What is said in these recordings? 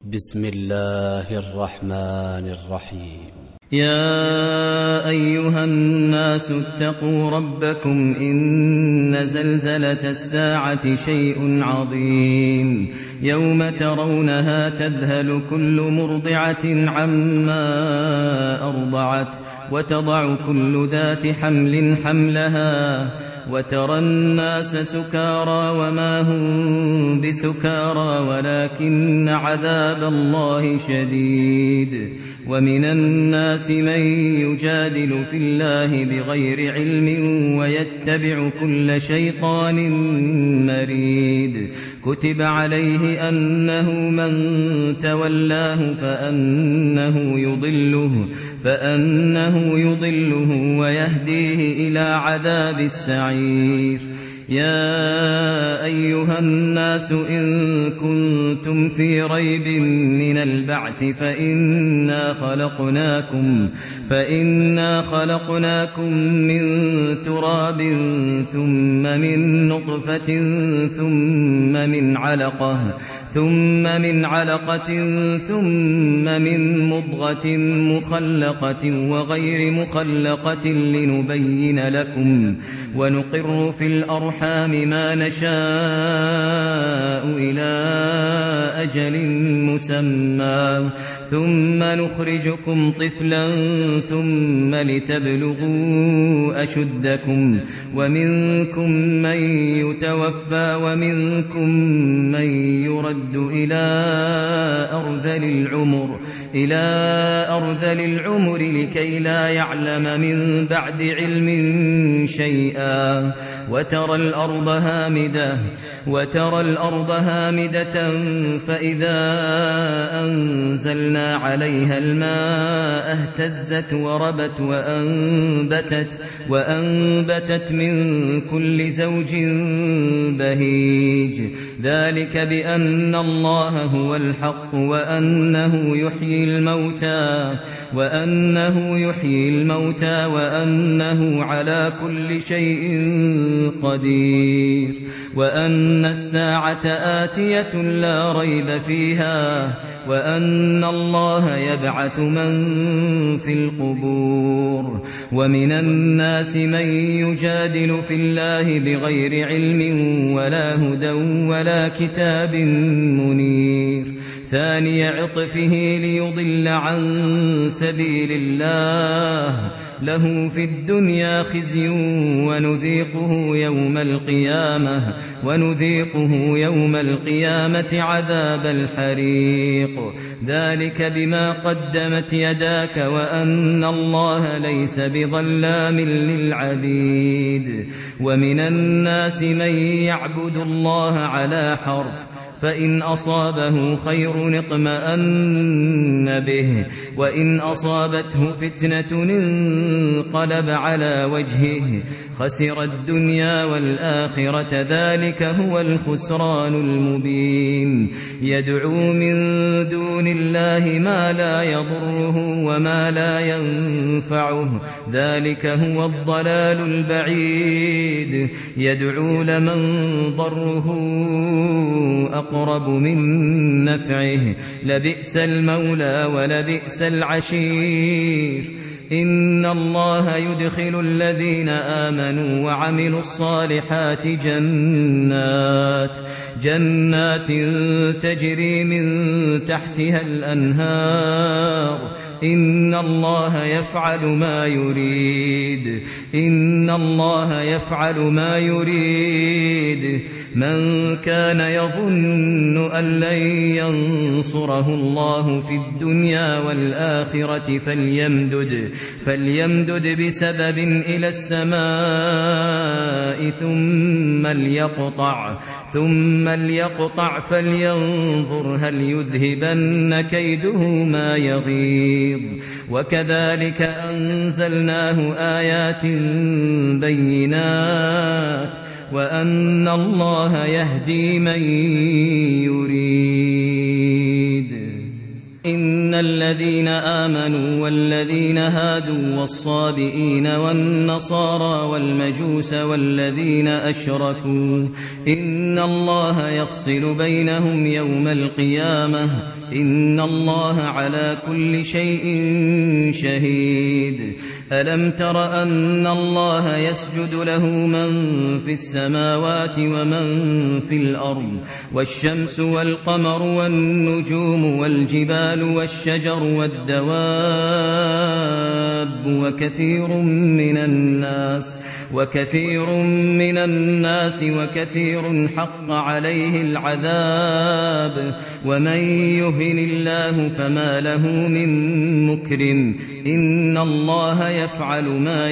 بسم الله الرحمن الرحيم. يا أيها الناس اتقوا ربكم إن زلزلة الساعة شيء عظيم يوم ترونها تذهل كل مرضعة عما أرضعت وتضع كل ذات حمل حملها وترى الناس سكارى وما هم بسكارى ولكن عذاب الله شديد. ومن الناس من يجادل في الله بغير علم ويتبع كل شيطان مريد. كتب عليه أنه من تولاه فأنه يضله ويهديه إلى عذاب السعير. يا أيها الناس إن كنتم في ريب من البعث فإنا خلقناكم من تراب ثم من نطفة ثم من علقة ثم من مضغة مخلقة وغير مخلقة لنبين لكم ونقر في الأرحام ما نشاء إلى أجل مسمى ثم نخرجكم طفلا ثم لتبلغوا أشدكم ومنكم من يتوفى ومنكم من يرد إلى أرذل العمر لكي لا يعلم من بعد علم شيئا. وترى الأرض هامدة فإذا أنزلنا عليها الماء اهتزت وربت وأنبتت من كل زوج بهيج. ذلك بأن الله هو الحق وأنه يحيي الموتى وأنه على كل شيء قدير وأن الساعة آتية لا ريب فيها وأن الله يبعث من في القبور. ومن الناس من يجادل في الله بغير علم ولا هدى ولا كتاب منير. ثاني عطفه ليضل عن سبيل الله له في الدنيا خزي ونذيقه يوم القيامة عذاب الحريق. ذلك بما قدمت يداك وأن الله ليس بظلام للعبيد. ومن الناس من يعبد الله على حرف فإن أصابه خير اطمأن به وإن أصابته فتنة انقلب على وجهه خسر الدنيا والآخرة. ذلك هو الخسران المبين. يدعو من دون الله ما لا يضره وما لا ينفعه ذلك هو الضلال البعيد. يدعو لمن ضره أقرب من نفعه لبئس المولى ولبئس العشير. إن الله يدخل الذين آمنوا وعملوا الصالحات جنات تجري من تحتها الأنهار. إن الله يفعل ما يريد. من كان يظن أن لن ينصره الله في الدنيا والآخرة فليمدد بسبب إلى السماء ثم ليقطع فلينظر هل يذهبن كيده ما يغيظ. وكذلك أنزلناه آيات بينات وأن الله يهدي من يريد. إن الذين آمنوا والذين هادوا والصابئين والنصارى والمجوس والذين أشركوا إن الله يفصل بينهم يوم القيامة إن الله على كل شيء شهيد ألم تر أن الله يسجد له من في السماوات ومن في الأرض والشمس والقمر والنجوم والجبال والشجر والدواب وكثير من الناس وكثير حق عليه العذاب ومن يهن الله فما له من مكرم إن الله يفعل ما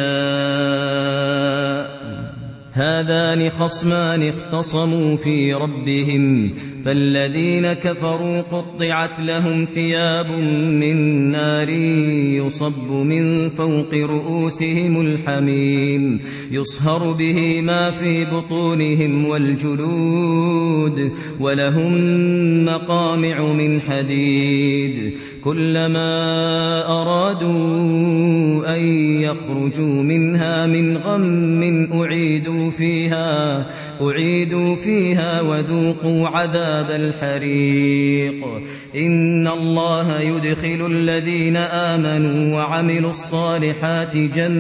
يشاء هذان خصمان اختصموا في ربهم فالذين كفروا قطعت لهم ثياب من نار يصب من فوق رؤوسهم الحميم يصهر به ما في بطونهم والجلود ولهم مقامع من حديد كلما أرادوا أن يخرجوا منها من غم أعيدوا فيها وذوقوا عذاب الحريق إن الله يدخل الذين آمنوا وعملوا الصالحات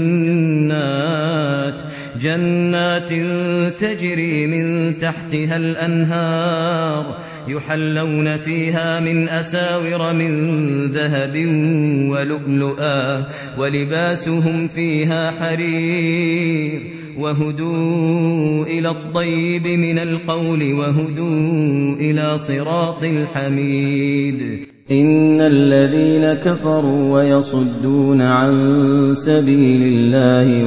جنات تجري من تحتها الأنهار يحلون فيها من أساور من ذهب ولؤلؤا ولباسهم فيها حرير وهدوا إلى الطيب من القول وهدوا إلى صراط الحميد إن الذين كفروا ويصدون عن سبيل الله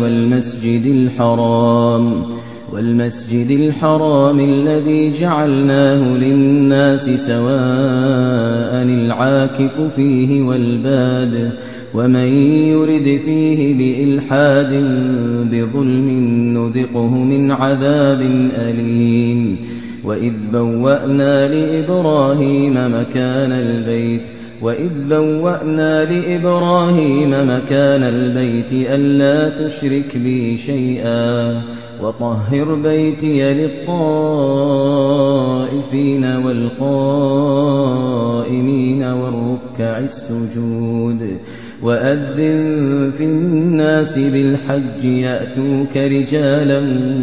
والمسجد الحرام الذي جعلناه للناس سواء العاكف فيه والباد ومن يرد فيه بإلحاد بظلم نذقه من عذاب أليم وإذ بوأنا لإبراهيم مكان البيت ألا تشرك بي شيئا وطهر بيتي للطائفين والقائمين والركع السجود وأذن في الناس بالحج يأتوك رجالا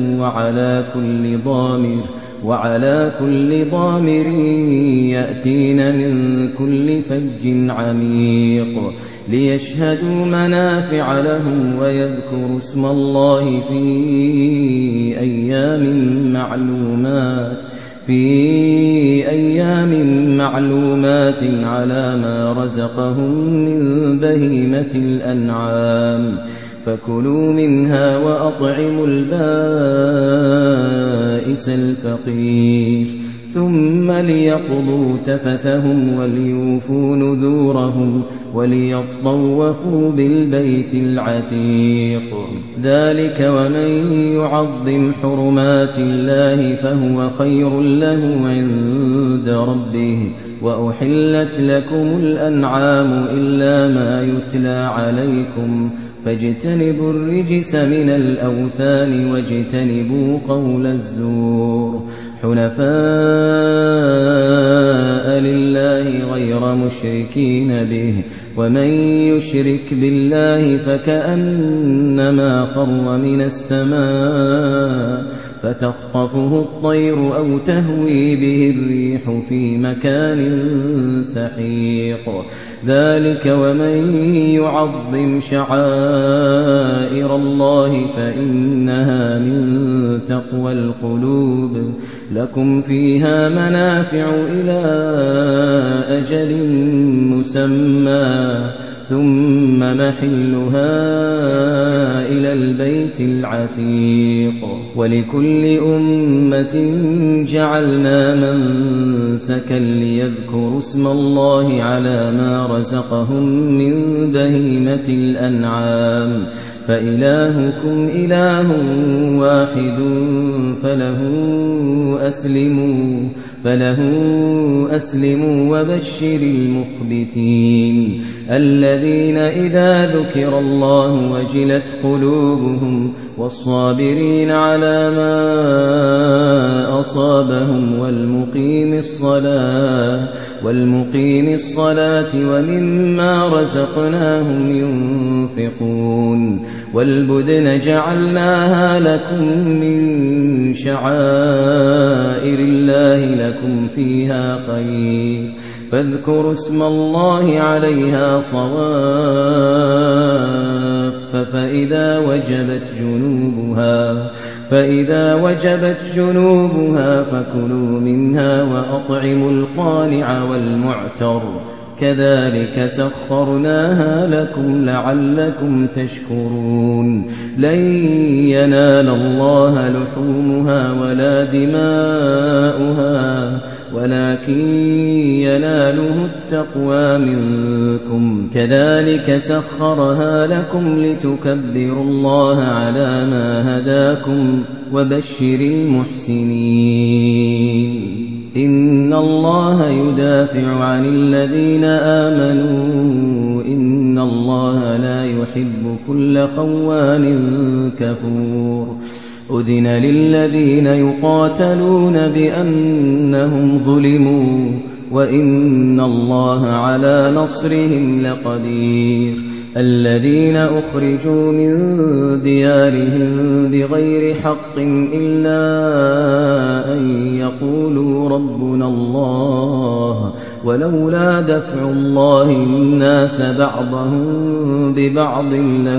وعلى كل ضامر يأتين من كل فج عميق ليشهدوا منافع لهم ويذكروا اسم الله في أيام معلومات على ما رزقهم من بهيمة الأنعام فكلوا منها وأطعموا البائس الفقير ثم ليقضوا تفثهم وليوفوا نذورهم وليطوفوا بالبيت العتيق ذلك ومن يعظم حرمات الله فهو خير له عند ربه وأحلت لكم الأنعام إلا ما يتلى عليكم فاجتنبوا الرجس من الأوثان واجتنبوا قول الزور حنفاء لله غير مشركين به ومن يشرك بالله فكأنما خر من السماء فتخطفه الطير أو تهوي به الريح في مكان سحيق ذلك ومن يعظم شعائر الله فإنها من تقوى القلوب لكم فيها منافع إلى أجل مسمى ثم محلها إلى البيت العتيق ولكل أمة جعلنا منسكا ليذكروا اسم الله على ما رزقهم من بهيمة الأنعام فإلهكم إله واحد فله أسلموا وبشر المخبتين الذين إذا ذكر الله وجلت قلوبهم والصابرين على ما أصابهم والمقيم الصلاة ومما رزقناهم ينفقون والبدن جعلناها لكم من شعائر الله لكم فيها خير فاذكروا اسم الله عليها صواف فإذا وجبت جنوبها فكلوا منها وأطعموا القانع والمعتر كذلك سخرناها لكم لعلكم تشكرون لن ينال الله لحومها ولا دماؤها ولكن يناله التقوى منكم كذلك سخرها لكم لتكبروا الله على ما هداكم وبشر المحسنين إن الله يدافع عن الذين آمنوا إن الله لا يحب كل خوان كفور أذن للذين يقاتلون بأنهم ظلموا وإن الله على نصرهم لقدير الذين أخرجوا من ديارهم بغير حق إلا أن يقولوا ربنا الله ولولا دفع الله الناس بعضهم ببعض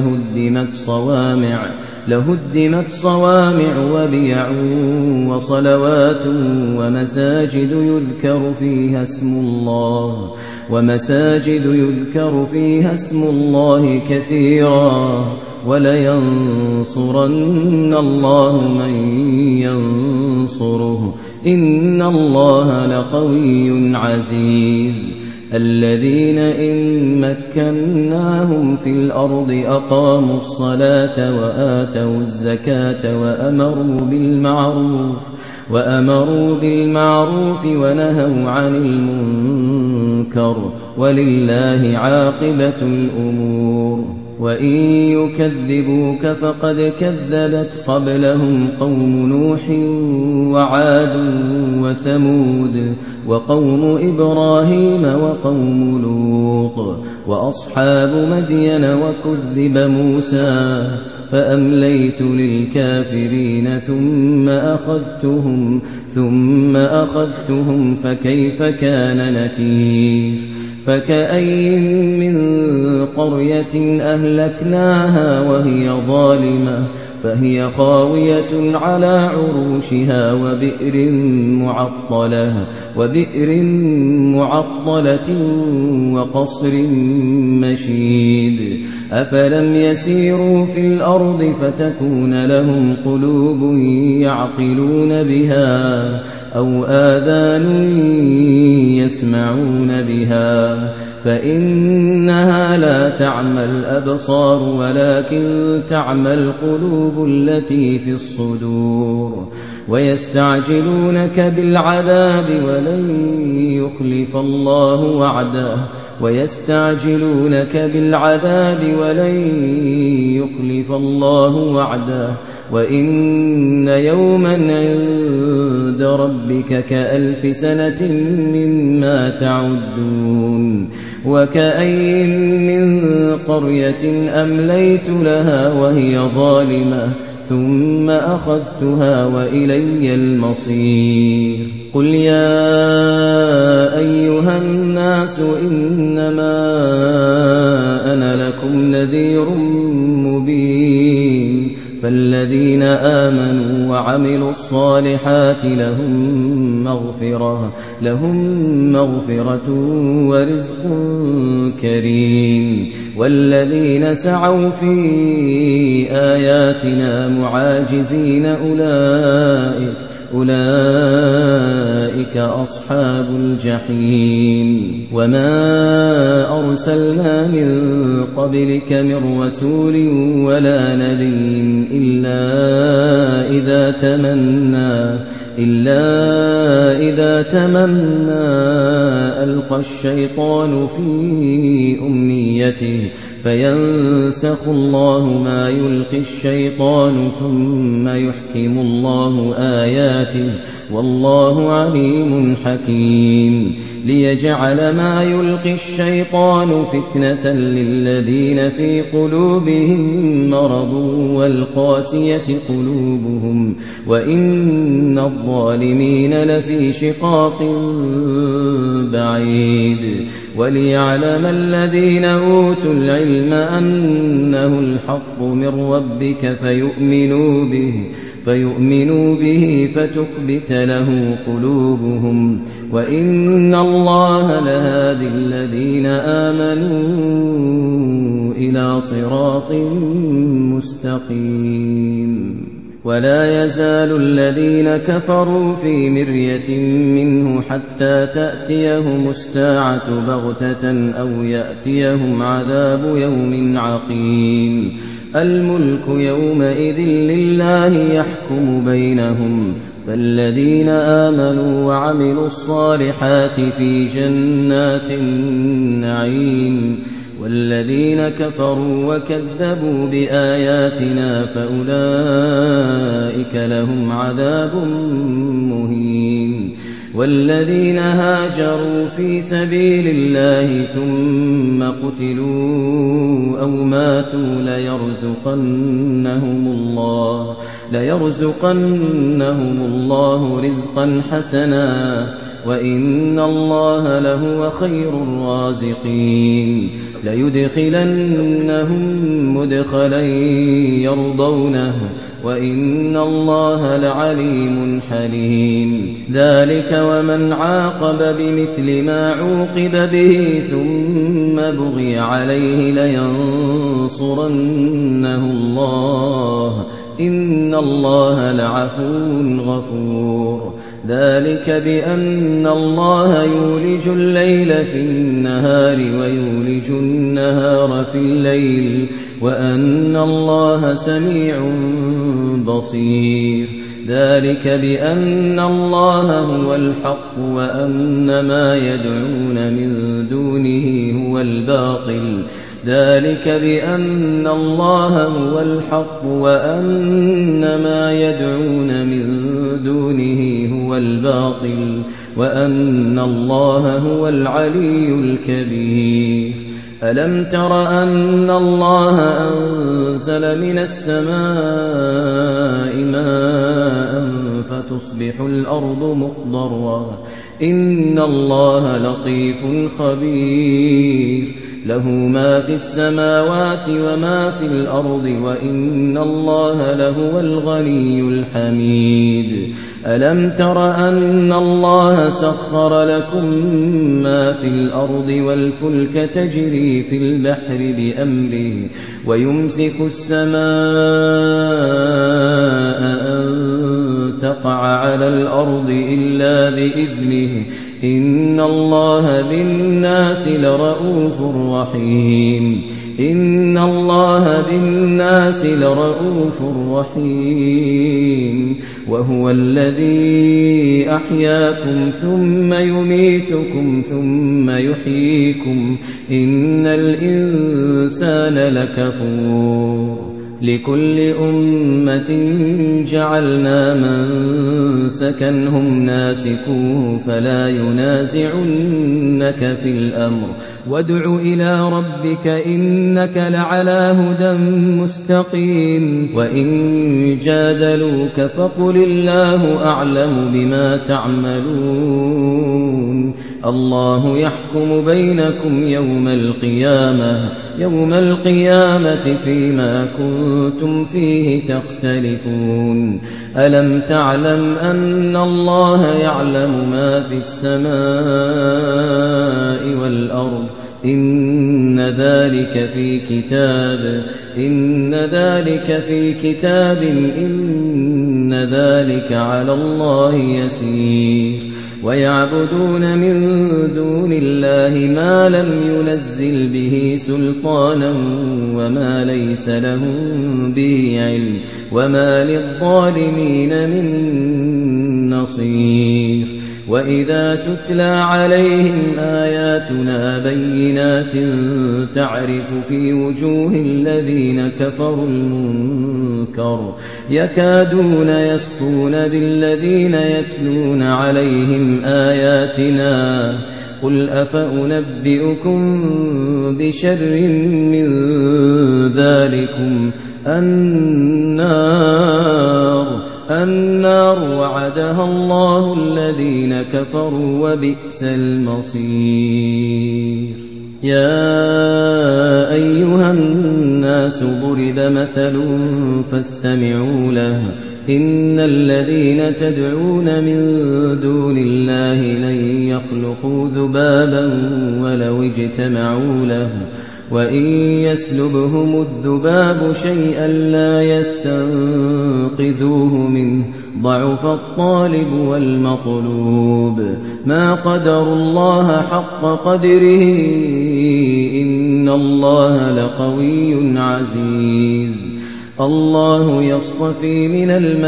لهدمت صوامع وبيع وصلوات ومساجد يذكر فيها اسم الله كثيرا ولينصرن الله من ينصره إن الله لقوي عزيز الذين إن مكناهم في الأرض أقاموا الصلاة وآتوا الزكاة وأمروا بالمعروف ونهوا عن المنكر ولله عاقبة الأمور وإن يكذبوك فقد كذبت قبلهم قوم نوح وعاد وثمود وقوم إبراهيم وقوم لوط وأصحاب مدين وكذب موسى فأمليت للكافرين ثم أخذتهم فكيف كان نكير فكأي من قرية أهلكناها وهي ظالمة فهي خاوية على عروشها وبئر معطلة وقصر مشيد أفلم يسيروا في الأرض فتكون لهم قلوب يعقلون بها أو آذان يسمعون بها فإنها لا تعمى الأبصار ولكن تعمى القلوب التي في الصدور ويستعجلونك بالعذاب ولن يخلف الله وعده وإن يوما عند ربك كألف سنة مما تعدون وكأي من قرية أمليت لها وهي ظالمة ثم أخذتها وإلي المصير قل يا أيها الناس إنما أنا لكم نذير مبين فالذين آمنوا وعملوا الصالحات لهم مغفرة ورزق كريم والذين سعوا في آياتنا معاجزين أولئك أصحاب الجحيم وما أرسلنا من قبلك من رسول ولا نبي إلا إذا تمنى ألقى الشيطان في أمنيته فينسخ الله ما يلقي الشيطان ثم يحكم الله آياته والله عليم حكيم ليجعل ما يلقي الشيطان فتنة للذين في قلوبهم مرض والقاسية قلوبهم وإن الظالمين لفي شقاق بعيد وليعلم الذين أوتوا العلم أنه الحق من ربك فيؤمنوا به فتخبت له قلوبهم وإن الله لهادي الذين آمنوا إلى صراط مستقيم ولا يزال الذين كفروا في مرية منه حتى تأتيهم الساعة بغتة أو يأتيهم عذاب يوم عقيم الملك يومئذ لله يحكم بينهم فالذين آمنوا وعملوا الصالحات في جنات النعيم والذين كفروا وكذبوا بآياتنا فأولئك لهم عذاب مهين والذين هاجروا في سبيل الله ثم قتلوا أو ماتوا ليرزقنهم الله رزقا حسنا وإن الله لهو خير الرازقين ليدخلنهم مدخلا يرضونه وإن الله لعليم حليم ذلك ومن عاقب بمثل ما عوقب به ثم بغي عليه لينصرنه الله إن الله لعفو غفور ذلك بأن الله يولج الليل في النهار ويولج النهار في الليل وأن الله سميع بصير ذلك بأن الله هو الحق وأن ما يدعون من دونه هو الباطل ذلك بأن الله هو الحق وأن ما يدعون من دونه هو الباطل وأن الله هو العلي الكبير ألم تر أن الله أنزل من السماء ماء فتصبح الأرض مخضرا إن الله لطيف خبير له ما في السماوات وما في الأرض وإن الله لهو الغني الحميد ألم تر أن الله سخر لكم ما في الأرض والفلك تجري في البحر بأمره ويمسك السماء أن تقع على الأرض إلا بإذنه إن الله بالناس لرؤوف رحيم إن الله بالناس لرؤوف رحيم وهو الذي أحياكم ثم يميتكم ثم يحييكم إن الإنسان لكفور لكل أمة جعلنا منسكا هم ناسكوه فلا ينازعنك في الأمر وادع إلى ربك إنك لعلى هدى مستقيم وإن جادلوك فقل الله أعلم بما تعملون الله يحكم بينكم يوم القيامة فيما كنتم فيه تختلفون ألم تعلم أن الله يعلم ما في السماء والأرض إن ذلك في كتاب إن إن ذلك على الله يسير ويعبدون من دون الله ما لم ينزل به سلطانا وما ليس لهم به علم وما للظالمين من نصير وإذا تتلى عليهم آياتنا بينات تعرف في وجوه الذين كفروا المنكر يكادون يسطون بالذين يتلون عليهم آياتنا قل أفأنبئكم بشر من ذلكم النار وعدها الله الذين كفروا وبئس المصير يا أيها الناس ضرب مثل فاستمعوا له إن الذين تدعون من دون الله لن يخلقوا ذبابا ولو اجتمعوا له وإن يسلبهم الذباب شيئا لا يستنقذوه منه ضعف الطالب والمطلوب ما قدروا الله حق قدره إن الله لقوي عزيز الله يصطفي من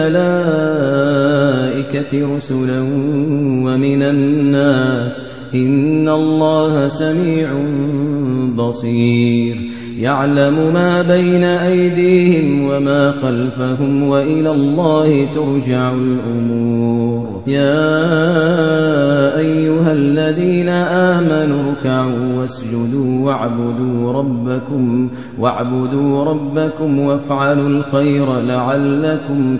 الملائكة رسلا ومن الناس إن الله سميع بصير يعلم ما بين أيديهم وما خلفهم وإلى الله ترجع الأمور يا أيها الذين آمنوا اركعوا واسجدوا واعبدوا ربكم وافعلوا الخير لعلكم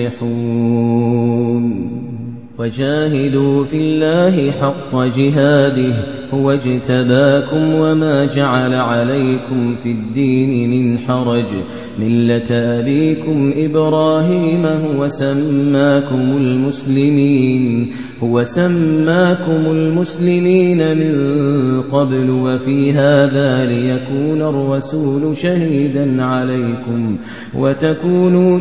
تفلحون وجاهدوا في الله حق جهاده هو اجتباكم وما جعل عليكم في الدين من حرج ملة أبيكم إبراهيم هو سماكم المسلمين من قبل وفي هذا ليكون الرسول شهيدا عليكم وتكونوا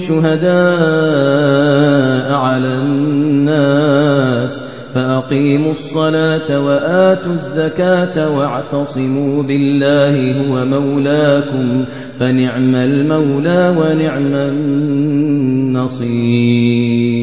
شهداء على الناس فأقيموا الصلاة وآتوا الزكاة واعتصموا بالله هو مولاكم فنعم المولى ونعم النصير